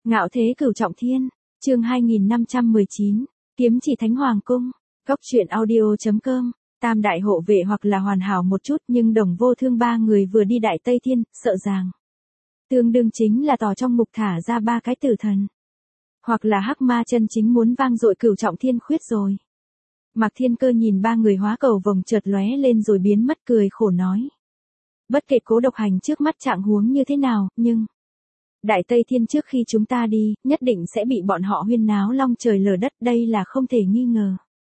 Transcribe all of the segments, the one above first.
Ngạo thế cửu trọng thiên, chương 2519, kiếm chỉ Thánh Hoàng Cung, góc truyện audio.com, tam đại hộ vệ hoặc là hoàn hảo một chút nhưng đồng vô thương ba người vừa đi Đại Tây Thiên, sợ rằng tương đương chính là tỏ trong mục thả ra ba cái tử thần. Hoặc là hắc ma chân chính muốn vang dội cửu trọng thiên khuyết rồi. Mạc Thiên Cơ nhìn ba người hóa cầu vồng chợt lóe lên rồi biến mất cười khổ nói. Bất kể Cố Độc Hành trước mắt trạng huống như thế nào, nhưng Đại Tây Thiên trước khi chúng ta đi, nhất định sẽ bị bọn họ huyên náo long trời lở đất, đây là không thể nghi ngờ.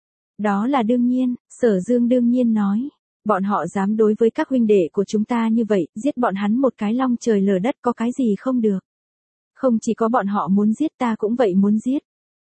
Đó là đương nhiên, Sở Dương đương nhiên nói. Bọn họ dám đối với các huynh đệ của chúng ta như vậy, giết bọn hắn một cái long trời lở đất có cái gì không được. Không chỉ có bọn họ muốn giết ta cũng vậy muốn giết.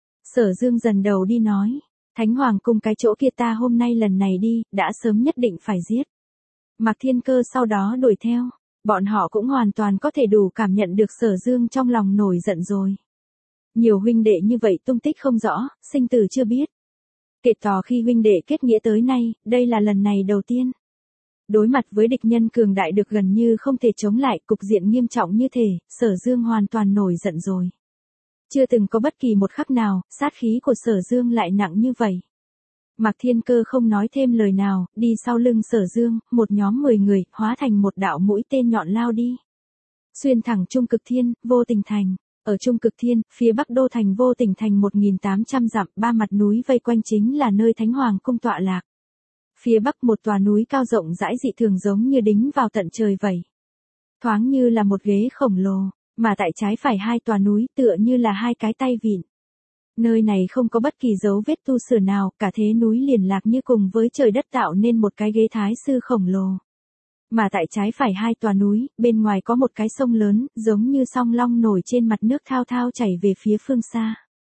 Sở Dương dần đầu đi nói. Thánh Hoàng Cung cái chỗ kia ta hôm nay lần này đi, đã sớm nhất định phải giết. Mạc Thiên Cơ sau đó đuổi theo. Bọn họ cũng hoàn toàn có thể đủ cảm nhận được Sở Dương trong lòng nổi giận rồi. Nhiều huynh đệ như vậy tung tích không rõ, sinh tử chưa biết. Kể tỏ khi huynh đệ kết nghĩa tới nay, đây là lần này đầu tiên. Đối mặt với địch nhân cường đại được gần như không thể chống lại, cục diện nghiêm trọng như thế, Sở Dương hoàn toàn nổi giận rồi. Chưa từng có bất kỳ một khắc nào, sát khí của Sở Dương lại nặng như vậy. Mạc Thiên Cơ không nói thêm lời nào, đi sau lưng Sở Dương, một nhóm 10 người, hóa thành một đạo mũi tên nhọn lao đi. Xuyên thẳng Trung Cực Thiên, Vô Tình Thành. Ở Trung Cực Thiên, phía bắc đô thành Vô Tình Thành 1800 dặm, ba mặt núi vây quanh chính là nơi Thánh Hoàng Cung tọa lạc. Phía bắc một tòa núi cao rộng rãi dị thường giống như đính vào tận trời vậy. Thoáng như là một ghế khổng lồ, mà tại trái phải hai tòa núi tựa như là hai cái tay vịn. Nơi này không có bất kỳ dấu vết tu sửa nào, cả thế núi liền lạc như cùng với trời đất tạo nên một cái ghế thái sư khổng lồ. Mà tại trái phải hai tòa núi, bên ngoài có một cái sông lớn, giống như song long nổi trên mặt nước thao thao chảy về phía phương xa.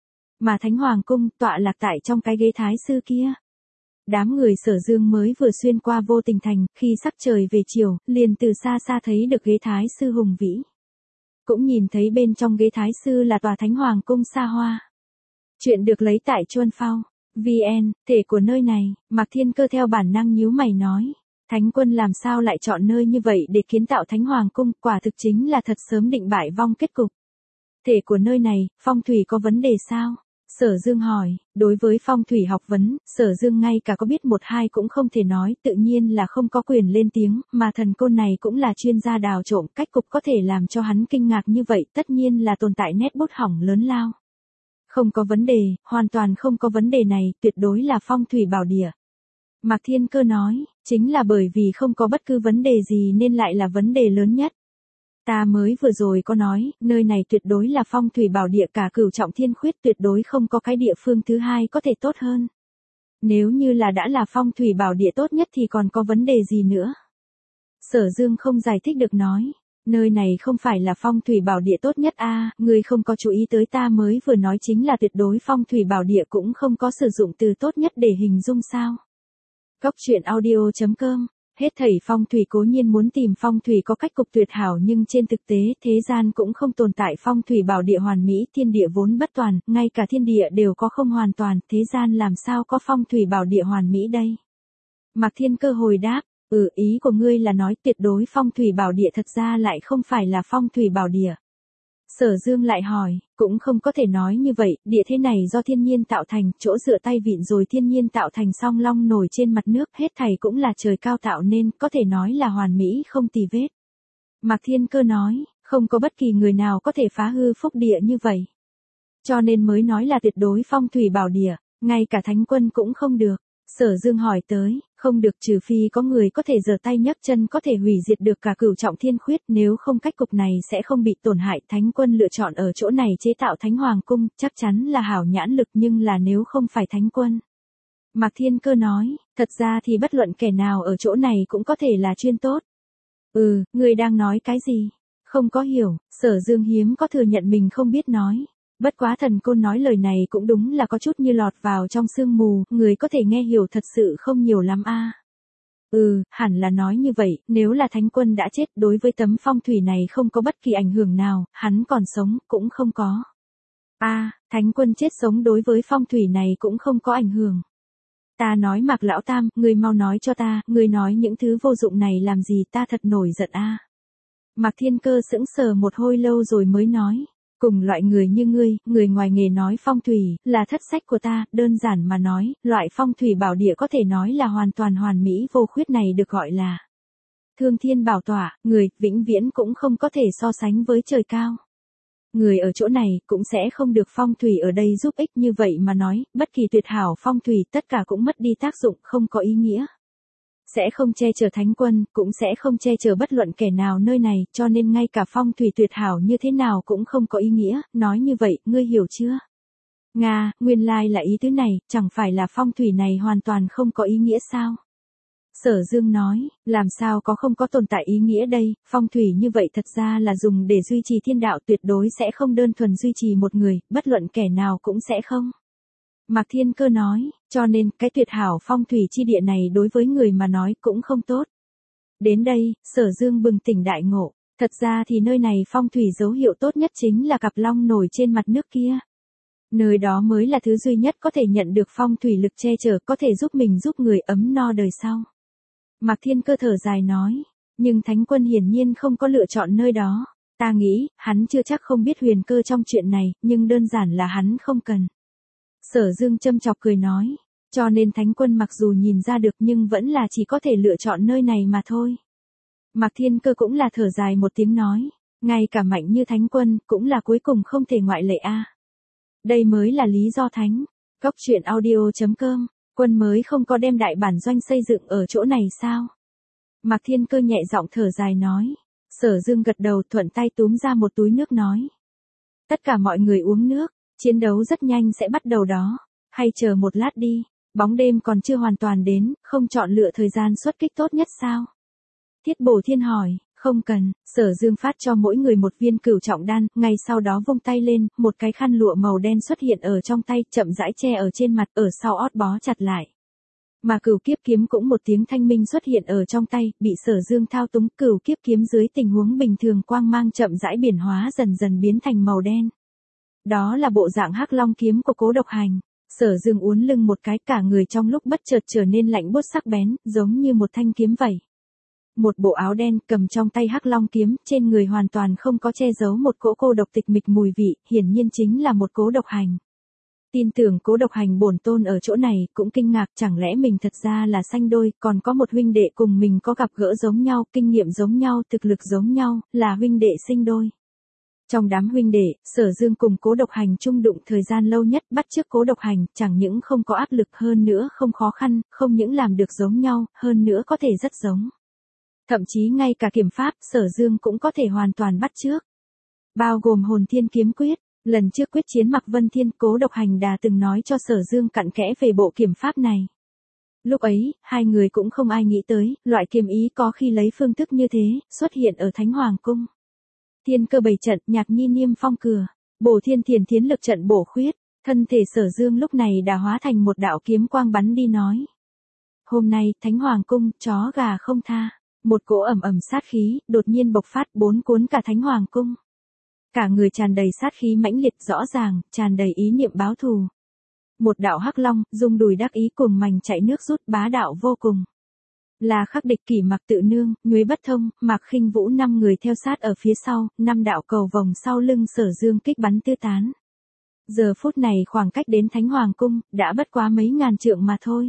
Mà Thánh Hoàng Cung tọa lạc tại trong cái ghế thái sư kia. Đám người Sở Dương mới vừa xuyên qua Vô Tình Thành, khi sắc trời về chiều, liền từ xa xa thấy được ghế thái sư hùng vĩ. Cũng nhìn thấy bên trong ghế thái sư là tòa Thánh Hoàng Cung xa hoa. Chuyện được lấy tại Chuân Phao, VN, thể của nơi này, Mạc Thiên Cơ theo bản năng nhíu mày nói. Thánh quân làm sao lại chọn nơi như vậy để kiến tạo Thánh Hoàng Cung, quả thực chính là thật sớm định bại vong kết cục. Thể của nơi này, phong thủy có vấn đề sao? Sở Dương hỏi, đối với phong thủy học vấn, Sở Dương ngay cả có biết một hai cũng không thể nói, tự nhiên là không có quyền lên tiếng, mà thần côn này cũng là chuyên gia đào trộm, cách cục có thể làm cho hắn kinh ngạc như vậy, tất nhiên là tồn tại nét bút hỏng lớn lao. Không có vấn đề, hoàn toàn không có vấn đề này, tuyệt đối là phong thủy bảo địa. Mạc Thiên Cơ nói, chính là bởi vì không có bất cứ vấn đề gì nên lại là vấn đề lớn nhất. Ta mới vừa rồi có nói, nơi này tuyệt đối là phong thủy bảo địa, cả cửu trọng thiên khuyết tuyệt đối không có cái địa phương thứ hai có thể tốt hơn. Nếu như là đã là phong thủy bảo địa tốt nhất thì còn có vấn đề gì nữa? Sở Dương không giải thích được nói. Nơi này không phải là phong thủy bảo địa tốt nhất à, người không có chú ý tới ta mới vừa nói chính là tuyệt đối phong thủy bảo địa, cũng không có sử dụng từ tốt nhất để hình dung sao. Góc truyện audio.com, hết thảy phong thủy cố nhiên muốn tìm phong thủy có cách cục tuyệt hảo, nhưng trên thực tế thế gian cũng không tồn tại phong thủy bảo địa hoàn mỹ, thiên địa vốn bất toàn, ngay cả thiên địa đều có không hoàn toàn, thế gian làm sao có phong thủy bảo địa hoàn mỹ đây? Mạc Thiên Cơ hồi đáp. Ý của ngươi là nói tuyệt đối phong thủy bảo địa thật ra lại không phải là phong thủy bảo địa. Sở Dương lại hỏi, cũng không có thể nói như vậy, địa thế này do thiên nhiên tạo thành, chỗ dựa tay vịn rồi thiên nhiên tạo thành song long nổi trên mặt nước, hết thảy cũng là trời cao tạo nên, có thể nói là hoàn mỹ không tì vết. Mạc Thiên Cơ nói, không có bất kỳ người nào có thể phá hư phúc địa như vậy. Cho nên mới nói là tuyệt đối phong thủy bảo địa, ngay cả thánh quân cũng không được. Sở Dương hỏi tới, không được, trừ phi có người có thể giở tay nhấc chân có thể hủy diệt được cả cửu trọng thiên khuyết, nếu không cách cục này sẽ không bị tổn hại. Thánh quân lựa chọn ở chỗ này chế tạo Thánh Hoàng Cung, chắc chắn là hảo nhãn lực, nhưng là nếu không phải thánh quân. Mạc Thiên Cơ nói, thật ra thì bất luận kẻ nào ở chỗ này cũng có thể là chuyên tốt. Người đang nói cái gì? Không có hiểu, Sở Dương hiếm có thừa nhận mình không biết nói. Bất quá thần côn nói lời này cũng đúng là có chút như lọt vào trong sương mù, người có thể nghe hiểu thật sự không nhiều lắm a. Hẳn là nói như vậy, nếu là thánh quân đã chết, đối với tấm phong thủy này không có bất kỳ ảnh hưởng nào, hắn còn sống, cũng không có. Thánh quân chết sống đối với phong thủy này cũng không có ảnh hưởng. Ta nói Mạc Lão Tam, người mau nói cho ta, người nói những thứ vô dụng này làm gì, ta thật nổi giận a. Mạc Thiên Cơ sững sờ một hồi lâu rồi mới nói. Cùng loại người như ngươi, người ngoài nghề nói phong thủy, là thất sách của ta, đơn giản mà nói, loại phong thủy bảo địa có thể nói là hoàn toàn hoàn mỹ vô khuyết này được gọi là thương thiên bảo tỏa, người, vĩnh viễn cũng không có thể so sánh với trời cao. Người ở chỗ này cũng sẽ không được phong thủy ở đây giúp ích như vậy mà nói, bất kỳ tuyệt hảo phong thủy tất cả cũng mất đi tác dụng, không có ý nghĩa. Sẽ không che chở thánh quân, cũng sẽ không che chở bất luận kẻ nào nơi này, cho nên ngay cả phong thủy tuyệt hảo như thế nào cũng không có ý nghĩa, nói như vậy, ngươi hiểu chưa? Nga, nguyên lai là ý tứ này, chẳng phải là phong thủy này hoàn toàn không có ý nghĩa sao? Sở Dương nói, làm sao có không có tồn tại ý nghĩa đây, phong thủy như vậy thật ra là dùng để duy trì thiên đạo, tuyệt đối sẽ không đơn thuần duy trì một người, bất luận kẻ nào cũng sẽ không. Mạc Thiên Cơ nói, cho nên cái tuyệt hảo phong thủy chi địa này đối với người mà nói cũng không tốt. Đến đây, Sở Dương bừng tỉnh đại ngộ, thật ra thì nơi này phong thủy dấu hiệu tốt nhất chính là cặp long nổi trên mặt nước kia. Nơi đó mới là thứ duy nhất có thể nhận được phong thủy lực che chở, có thể giúp mình giúp người ấm no đời sau. Mạc Thiên Cơ thở dài nói, nhưng Thánh Quân hiển nhiên không có lựa chọn nơi đó. Ta nghĩ, hắn chưa chắc không biết huyền cơ trong chuyện này, nhưng đơn giản là hắn không cần. Sở Dương châm chọc cười nói, cho nên Thánh Quân mặc dù nhìn ra được nhưng vẫn là chỉ có thể lựa chọn nơi này mà thôi. Mạc Thiên Cơ cũng là thở dài một tiếng nói, ngay cả mạnh như Thánh Quân cũng là cuối cùng không thể ngoại lệ a. Đây mới là lý do Thánh. Cốc truyện audio.com, Quân mới không có đem đại bản doanh xây dựng ở chỗ này sao? Mạc Thiên Cơ nhẹ giọng thở dài nói. Sở Dương gật đầu thuận tay túm ra một túi nước nói. Tất cả mọi người uống nước, chiến đấu rất nhanh sẽ bắt đầu đó. Hay chờ một lát đi, bóng đêm còn chưa hoàn toàn đến, không chọn lựa thời gian xuất kích tốt nhất sao? Thiết Bổ Thiên hỏi, không cần, Sở Dương phát cho mỗi người một viên cửu trọng đan, ngay sau đó vung tay lên, một cái khăn lụa màu đen xuất hiện ở trong tay, chậm rãi che ở trên mặt, ở sau ót bó chặt lại. Mà Cửu Kiếp kiếm cũng một tiếng thanh minh xuất hiện ở trong tay, bị Sở Dương thao túng. Cửu Kiếp kiếm dưới tình huống bình thường quang mang chậm rãi biển hóa dần dần biến thành màu đen. Đó là bộ dạng Hắc Long kiếm của Cố Độc Hành. Sở Dương uốn lưng một cái, cả người trong lúc bất chợt trở nên lạnh buốt sắc bén, giống như một thanh kiếm vậy. Một bộ áo đen, cầm trong tay Hắc Long kiếm, trên người hoàn toàn không có che giấu một cỗ cô độc tịch mịch mùi vị, hiển nhiên chính là một Cố Độc Hành. Tin tưởng Cố Độc Hành bổn tôn ở chỗ này, cũng kinh ngạc, chẳng lẽ mình thật ra là sanh đôi, còn có một huynh đệ cùng mình có gặp gỡ giống nhau, kinh nghiệm giống nhau, thực lực giống nhau, là huynh đệ sinh đôi. Trong đám huynh đệ, Sở Dương cùng Cố Độc Hành chung đụng thời gian lâu nhất, bắt chước Cố Độc Hành, chẳng những không có áp lực, hơn nữa không khó khăn, không những làm được giống nhau, hơn nữa có thể rất giống. Thậm chí ngay cả kiếm pháp, Sở Dương cũng có thể hoàn toàn bắt chước. Bao gồm Hồn Thiên Kiếm Quyết, lần trước quyết chiến Mạc Vân Thiên, Cố Độc Hành đã từng nói cho Sở Dương cặn kẽ về bộ kiếm pháp này. Lúc ấy, hai người cũng không ai nghĩ tới, loại kiếm ý có khi lấy phương thức như thế, xuất hiện ở Thánh Hoàng Cung. Thiên Cơ bày trận, Nhạc Nhi niêm phong cửa, Bổ Thiên Thiền Thiến lực trận bổ khuyết, thân thể Sở Dương lúc này đã hóa thành một đạo kiếm quang bắn đi nói. Hôm nay, Thánh Hoàng Cung, chó gà không tha. Một cỗ ẩm ẩm sát khí, đột nhiên bộc phát, bốn cuốn cả Thánh Hoàng Cung. Cả người tràn đầy sát khí mãnh liệt rõ ràng, tràn đầy ý niệm báo thù. Một đạo Hắc Long, dung đùi đắc ý cùng mành chạy nước rút, bá đạo vô cùng. Là Khắc Địch Kỷ, Mạc Tự Nương, Nhuế Bất Thông, Mạc Khinh Vũ 5 người theo sát ở phía sau, 5 đạo cầu vòng sau lưng Sở Dương kích bắn tứ tán. Giờ phút này khoảng cách đến Thánh Hoàng Cung, đã bất quá mấy ngàn trượng mà thôi.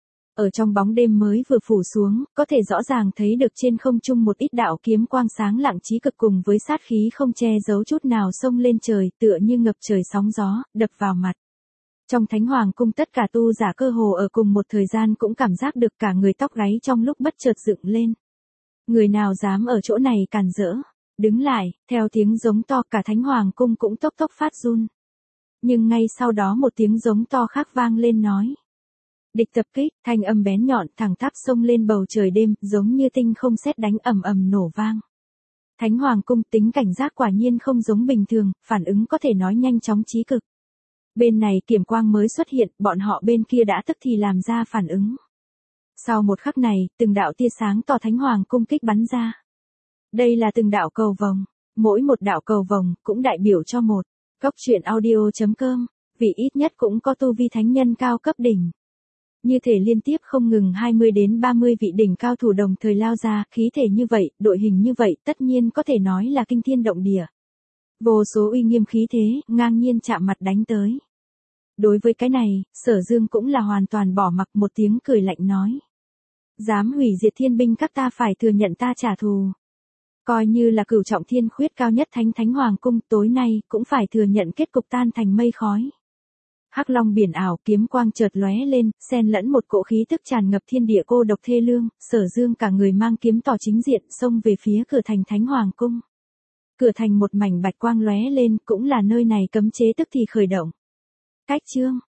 Ở trong bóng đêm mới vừa phủ xuống, có thể rõ ràng thấy được trên không trung một ít đạo kiếm quang sáng lạng chí cực cùng với sát khí không che giấu chút nào xông lên trời, tựa như ngập trời sóng gió, đập vào mặt. Trong Thánh Hoàng Cung tất cả tu giả cơ hồ ở cùng một thời gian cũng cảm giác được cả người tóc gáy trong lúc bất chợt dựng lên. Người nào dám ở chỗ này càn rỡ, đứng lại, theo tiếng giống to cả Thánh Hoàng Cung cũng tốc tốc phát run. Nhưng ngay sau đó một tiếng giống to khác vang lên nói. Địch tập kích, thanh âm bén nhọn thẳng tắp xông lên bầu trời đêm, giống như tinh không sét đánh ầm ầm nổ vang. Thánh Hoàng Cung tính cảnh giác quả nhiên không giống bình thường, phản ứng có thể nói nhanh chóng chí cực. Bên này kiểm quang mới xuất hiện, bọn họ bên kia đã tức thì làm ra phản ứng. Sau một khắc này, từng đạo tia sáng to Thánh Hoàng Cung kích bắn ra. Đây là từng đạo cầu vồng, mỗi một đạo cầu vồng cũng đại biểu cho một. Cốc truyện audio.com, vì ít nhất cũng có tu vi thánh nhân cao cấp đỉnh. Như thể liên tiếp không ngừng 20 đến 30 vị đỉnh cao thủ đồng thời lao ra, khí thể như vậy, đội hình như vậy, tất nhiên có thể nói là kinh thiên động địa. Vô số uy nghiêm khí thế, ngang nhiên chạm mặt đánh tới. Đối với cái này, Sở Dương cũng là hoàn toàn bỏ mặc, một tiếng cười lạnh nói. Dám hủy diệt thiên binh các ta phải thừa nhận ta trả thù. Coi như là cửu trọng thiên khuyết cao nhất Thánh Hoàng cung, tối nay cũng phải thừa nhận kết cục tan thành mây khói. Hắc long biển ảo, kiếm quang chợt lóe lên, xen lẫn một cỗ khí tức tràn ngập thiên địa cô độc thê lương, Sở Dương cả người mang kiếm tỏ chính diện, xông về phía cửa thành Thánh Hoàng cung. Cửa thành một mảnh bạch quang lóe lên, cũng là nơi này cấm chế tức thì khởi động. Cách chương